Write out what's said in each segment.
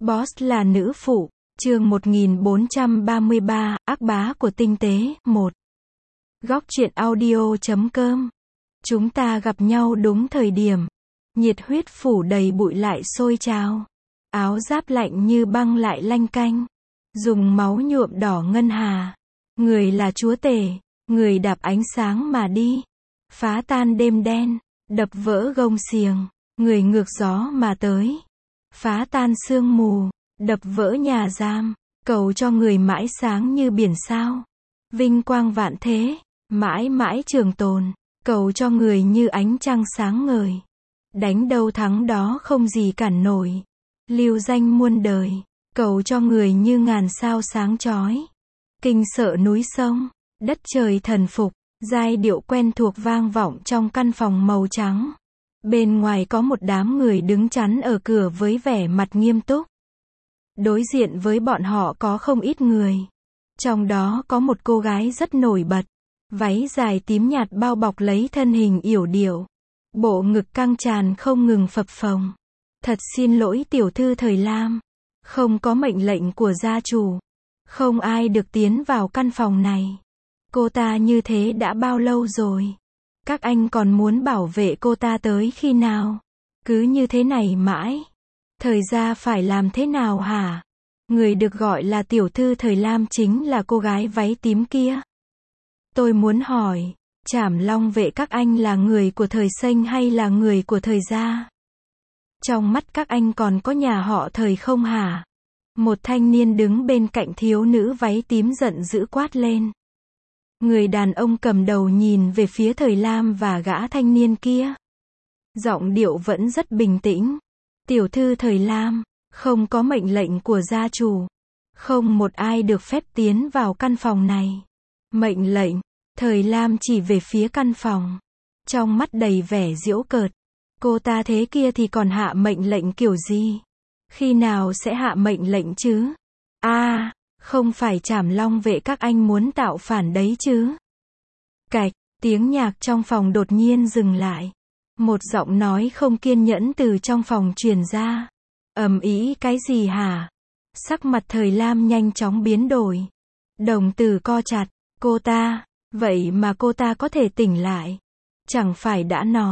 Boss là nữ phụ, chương 1433, ác bá của tinh tế, 1. Góc truyện audio.com. Chúng ta gặp nhau đúng thời điểm. Nhiệt huyết phủ đầy bụi lại sôi trào. Áo giáp lạnh như băng lại lanh canh. Dùng máu nhuộm đỏ ngân hà. Người là chúa tể, người đạp ánh sáng mà đi. Phá tan đêm đen, đập vỡ gông xiềng. Người ngược gió mà tới. Phá tan sương mù, đập vỡ nhà giam, cầu cho người mãi sáng như biển sao. Vinh quang vạn thế, mãi mãi trường tồn, cầu cho người như ánh trăng sáng ngời. Đánh đâu thắng đó không gì cản nổi. Lưu danh muôn đời, cầu cho người như ngàn sao sáng chói. Kinh sợ núi sông, đất trời thần phục, giai điệu quen thuộc vang vọng trong căn phòng màu trắng. Bên ngoài có một đám người đứng chắn ở cửa với vẻ mặt nghiêm túc. Đối diện với bọn họ có không ít người. Trong đó có một cô gái rất nổi bật. Váy dài tím nhạt bao bọc lấy thân hình yểu điệu. Bộ ngực căng tràn không ngừng phập phồng. Thật xin lỗi tiểu thư Thời Lam. Không có mệnh lệnh của gia chủ. Không ai được tiến vào căn phòng này. Cô ta như thế đã bao lâu rồi? Các anh còn muốn bảo vệ cô ta tới khi nào? Cứ như thế này mãi. Thời gia phải làm thế nào hả? Người được gọi là tiểu thư Thời Lam chính là cô gái váy tím kia. Tôi muốn hỏi, Trảm Long vệ các anh là người của Thời Xanh hay là người của Thời gia? Trong mắt các anh còn có nhà họ Thời không hả? Một thanh niên đứng bên cạnh thiếu nữ váy tím giận dữ quát lên. Người đàn ông cầm đầu nhìn về phía Thời Lam và gã thanh niên kia. Giọng điệu vẫn rất bình tĩnh. Tiểu thư Thời Lam, không có mệnh lệnh của gia chủ. Không một ai được phép tiến vào căn phòng này. Mệnh lệnh, Thời Lam chỉ về phía căn phòng. Trong mắt đầy vẻ giễu cợt. Cô ta thế kia thì còn hạ mệnh lệnh kiểu gì? Khi nào sẽ hạ mệnh lệnh chứ? Không phải Trảm Long vệ các anh muốn tạo phản đấy chứ? Cạch, tiếng nhạc trong phòng đột nhiên dừng lại. Một giọng nói không kiên nhẫn từ trong phòng truyền ra. Ầm ĩ cái gì hả? Sắc mặt Thời Lam nhanh chóng biến đổi. Đồng tử co chặt, cô ta, vậy mà cô ta có thể tỉnh lại. Chẳng phải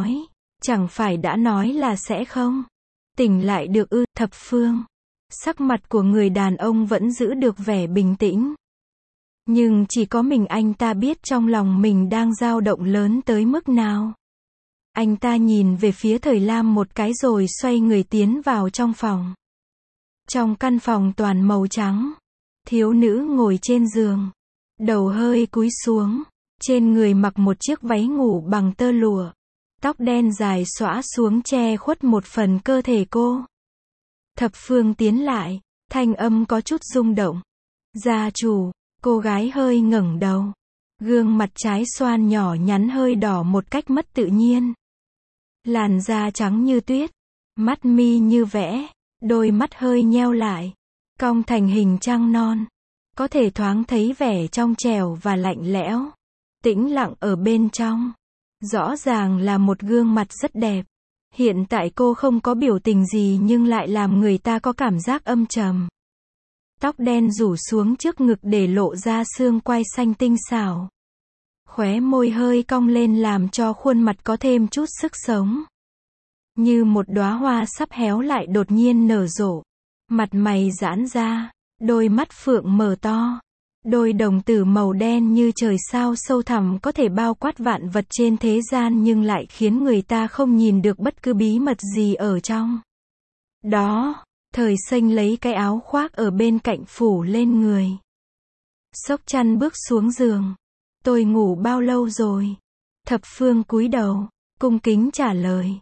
đã nói là sẽ không tỉnh lại được ư? Thập Phương. Sắc mặt của người đàn ông vẫn giữ được vẻ bình tĩnh. Nhưng chỉ có mình anh ta biết trong lòng mình đang dao động lớn tới mức nào. Anh ta nhìn về phía Thời Lam một cái rồi xoay người tiến vào trong phòng. Trong căn phòng toàn màu trắng. Thiếu nữ ngồi trên giường. Đầu hơi cúi xuống. Trên người mặc một chiếc váy ngủ bằng tơ lụa. Tóc đen dài xõa xuống che khuất một phần cơ thể cô. Thập Phương tiến lại, thanh âm có chút rung động. Gia chủ, cô gái hơi ngẩng đầu. Gương mặt trái xoan nhỏ nhắn hơi đỏ một cách mất tự nhiên. Làn da trắng như tuyết, mắt mi như vẽ, đôi mắt hơi nheo lại, cong thành hình trăng non. Có thể thoáng thấy vẻ trong trẻo và lạnh lẽo, tĩnh lặng ở bên trong. Rõ ràng là một gương mặt rất đẹp. Hiện tại cô không có biểu tình gì nhưng lại làm người ta có cảm giác âm trầm. Tóc đen rủ xuống trước ngực để lộ ra xương quai xanh tinh xảo. Khóe môi hơi cong lên làm cho khuôn mặt có thêm chút sức sống. Như một đóa hoa sắp héo lại đột nhiên nở rộ. Mặt mày giãn ra, đôi mắt phượng mở to. Đôi đồng tử màu đen như trời sao sâu thẳm có thể bao quát vạn vật trên thế gian nhưng lại khiến người ta không nhìn được bất cứ bí mật gì ở trong. Đó, Thời Xanh lấy cái áo khoác ở bên cạnh phủ lên người. Xốc chăn bước xuống giường. Tôi ngủ bao lâu rồi? Thập Phương cúi đầu, cung kính trả lời.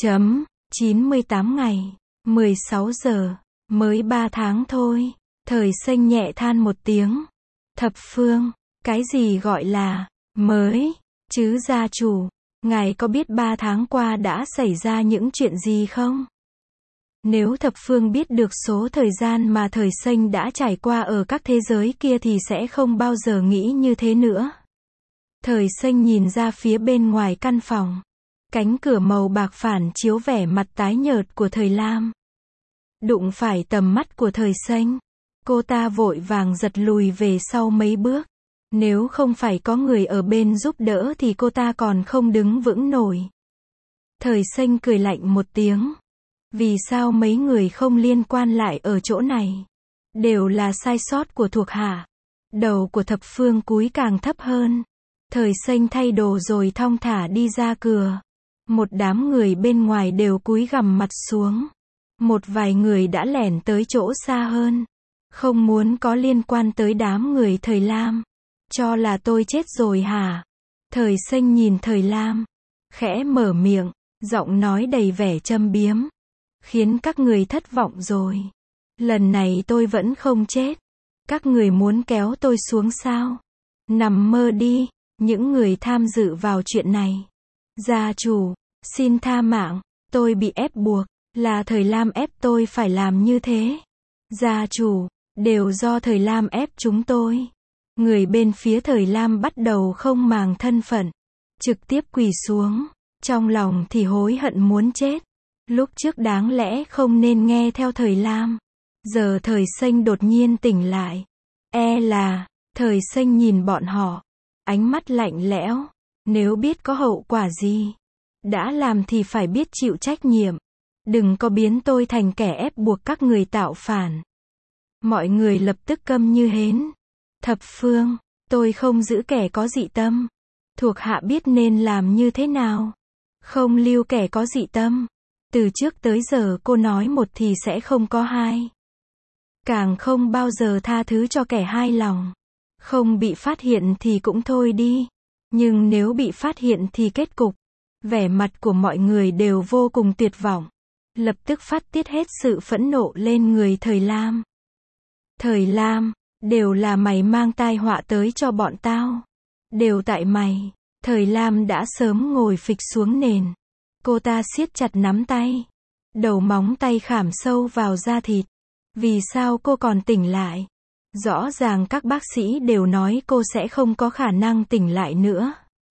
98 ngày, 16 giờ, mới 3 tháng thôi. Thời Xanh nhẹ than một tiếng. Thập Phương, cái gì gọi là mới chứ gia chủ? Ngài có biết 3 tháng qua đã xảy ra những chuyện gì không? Nếu Thập Phương biết được số thời gian mà Thời Xanh đã trải qua ở các thế giới kia thì sẽ không bao giờ nghĩ như thế nữa. Thời Xanh nhìn ra phía bên ngoài căn phòng. Cánh cửa màu bạc phản chiếu vẻ mặt tái nhợt của Thời Lam. đụng phải tầm mắt của Thời Xanh. Cô ta vội vàng giật lùi về sau mấy bước. Nếu không phải có người ở bên giúp đỡ thì cô ta còn không đứng vững nổi. Thời Xanh cười lạnh một tiếng. Vì sao mấy người không liên quan lại ở chỗ này? Đều là sai sót của thuộc hạ. Đầu của Thập Phương cúi càng thấp hơn. Thời Xanh thay đồ rồi thong thả đi ra cửa. Một đám người bên ngoài đều cúi gằm mặt xuống. Một vài người đã lẻn tới chỗ xa hơn. Không muốn có liên quan tới đám người Thời Lam. Cho là tôi chết rồi hả? Thời Xanh nhìn Thời Lam. Khẽ mở miệng, giọng nói đầy vẻ châm biếm. Khiến các người thất vọng rồi. Lần này tôi vẫn không chết. Các người muốn kéo tôi xuống sao? Nằm mơ đi, những người tham dự vào chuyện này. Gia chủ, xin tha mạng, tôi bị ép buộc, là Thời Lam ép tôi phải làm như thế. Gia chủ, đều do Thời Lam ép chúng tôi. Người bên phía Thời Lam bắt đầu không màng thân phận, trực tiếp quỳ xuống, trong lòng thì hối hận muốn chết. Lúc trước đáng lẽ không nên nghe theo Thời Lam. Giờ Thời Xanh đột nhiên tỉnh lại. Là, Thời Xanh nhìn bọn họ, ánh mắt lạnh lẽo. Nếu biết có hậu quả gì, đã làm thì phải biết chịu trách nhiệm. Đừng có biến tôi thành kẻ ép buộc các người tạo phản. Mọi người lập tức câm như hến. Thập Phương, tôi không giữ kẻ có dị tâm. Thuộc hạ biết nên làm như thế nào. Không lưu kẻ có dị tâm. Từ trước tới giờ cô nói một thì sẽ không có hai. Càng không bao giờ tha thứ cho kẻ hai lòng. Không bị phát hiện thì cũng thôi đi. Nhưng nếu bị phát hiện thì kết cục. Vẻ mặt của mọi người đều vô cùng tuyệt vọng. Lập tức phát tiết hết sự phẫn nộ lên người Thời Lam. Thời Lam, đều là mày mang tai họa tới cho bọn tao. Đều tại mày. Thời Lam đã sớm ngồi phịch xuống nền. Cô ta siết chặt nắm tay. Đầu móng tay khảm sâu vào da thịt. Vì sao cô còn tỉnh lại? Rõ ràng các bác sĩ đều nói cô sẽ không có khả năng tỉnh lại nữa.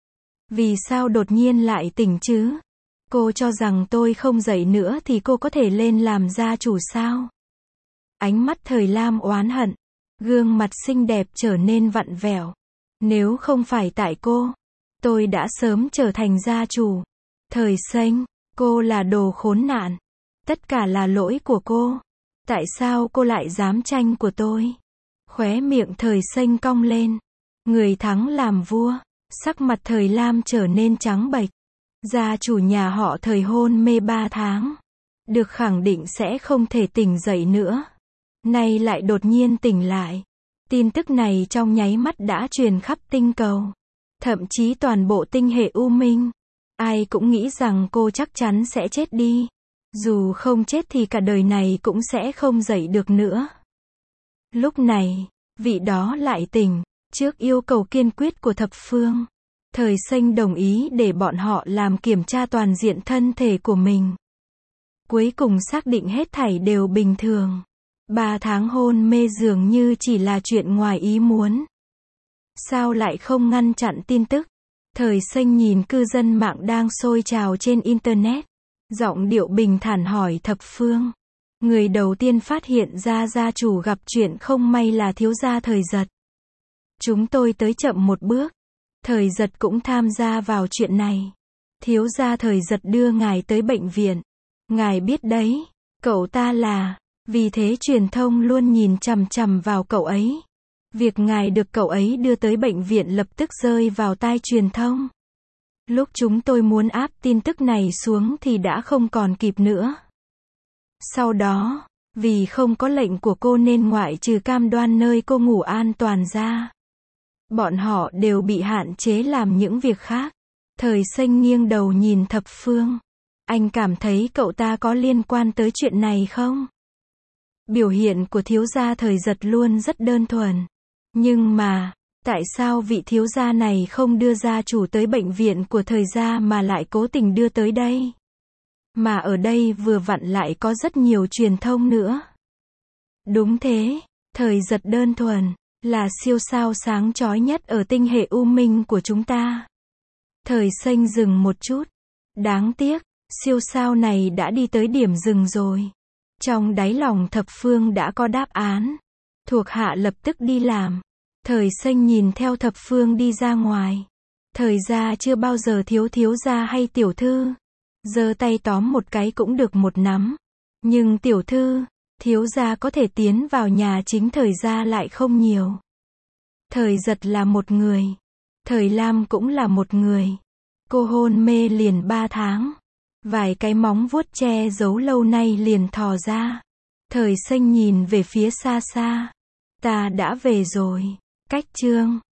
Vì sao đột nhiên lại tỉnh chứ? Cô cho rằng tôi không dậy nữa thì cô có thể lên làm gia chủ sao? Ánh mắt Thời Lam oán hận. Gương mặt xinh đẹp trở nên vặn vẹo. Nếu không phải tại cô, tôi đã sớm trở thành gia chủ. Thời Xanh, cô là đồ khốn nạn. Tất cả là lỗi của cô. Tại sao cô lại dám tranh của tôi? Khóe miệng Thời Xanh cong lên. Người thắng làm vua. Sắc mặt Thời Lam trở nên trắng bệch. Gia chủ nhà họ Thời hôn mê 3 tháng. Được khẳng định sẽ không thể tỉnh dậy nữa. Nay lại đột nhiên tỉnh lại. Tin tức này trong nháy mắt đã truyền khắp tinh cầu. Thậm chí toàn bộ tinh hệ U Minh. Ai cũng nghĩ rằng cô chắc chắn sẽ chết đi. Dù không chết thì cả đời này cũng sẽ không dậy được nữa. Lúc này, vị đó lại tỉnh. Trước yêu cầu kiên quyết của Thập Phương, Thời Xanh đồng ý để bọn họ làm kiểm tra toàn diện thân thể của mình. Cuối cùng xác định hết thảy đều bình thường. 3 tháng hôn mê dường như chỉ là chuyện ngoài ý muốn. Sao lại không ngăn chặn tin tức? Thời Xanh nhìn cư dân mạng đang sôi trào trên Internet. Giọng điệu bình thản hỏi Thập Phương. Người đầu tiên phát hiện ra gia chủ gặp chuyện không may là thiếu gia Thời Giật. Chúng tôi tới chậm một bước. Thời Giật cũng tham gia vào chuyện này. Thiếu gia Thời Giật đưa ngài tới bệnh viện. Ngài biết đấy, cậu ta là, vì thế truyền thông luôn nhìn chằm chằm vào cậu ấy. Việc ngài được cậu ấy đưa tới bệnh viện lập tức rơi vào tai truyền thông. Lúc chúng tôi muốn áp tin tức này xuống thì đã không còn kịp nữa. Sau đó, vì không có lệnh của cô nên ngoại trừ cam đoan nơi cô ngủ an toàn ra, bọn họ đều bị hạn chế làm những việc khác. Thời Xanh nghiêng đầu nhìn Thập Phương. Anh cảm thấy cậu ta có liên quan tới chuyện này không? Biểu hiện của thiếu gia Thời Giật luôn rất đơn thuần. Nhưng mà, tại sao vị thiếu gia này không đưa gia chủ tới bệnh viện của Thời gia mà lại cố tình đưa tới đây? Mà ở đây vừa vặn lại có rất nhiều truyền thông nữa. Đúng thế, Thời Giật đơn thuần, là siêu sao sáng chói nhất ở tinh hệ U Minh của chúng ta. Thời Xanh dừng một chút. Đáng tiếc, siêu sao này đã đi tới điểm dừng rồi. Trong đáy lòng thập phương đã có đáp án. Thuộc hạ lập tức đi làm. Thời Xanh nhìn theo thập phương đi ra ngoài. Thời gia chưa bao giờ thiếu thiếu gia hay tiểu thư. Giơ tay tóm một cái cũng được một nắm. Nhưng tiểu thư, thiếu gia có thể tiến vào nhà chính thời gia lại không nhiều. Thời Giật là một người. Thời Lam cũng là một người. Cô hôn mê liền 3 tháng. Vài cái móng vuốt che giấu lâu nay liền thò ra. Thời Xanh nhìn về phía xa xa. Ta đã về rồi. Cách chương